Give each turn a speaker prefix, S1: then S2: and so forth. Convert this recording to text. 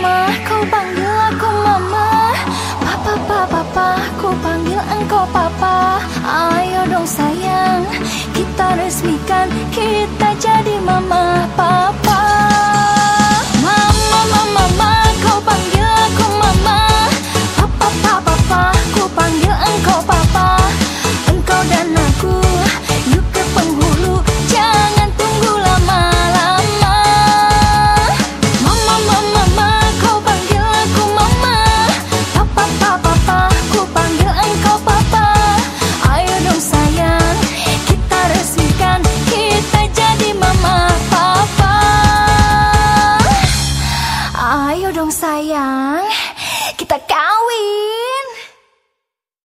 S1: mama, kau panggil aku mama. Papa, papa, ku panggil engkau papa. Ayo dong sayang, kita resmikan, kita jadi mama papa. Mama, mama, mama, kau panggil aku mama. Papa, papa, ku panggil engkau papa. Engkau dan aku, yuk ke penghulu, jangan tunggu lama-lama. Mama, mama, mama, kau panggil aku mama. Papa, papa, ku panggil engkau papa. Ayo dong sayang, kita resmikan, kita jadi mama papa. Ayo dong sayang, kita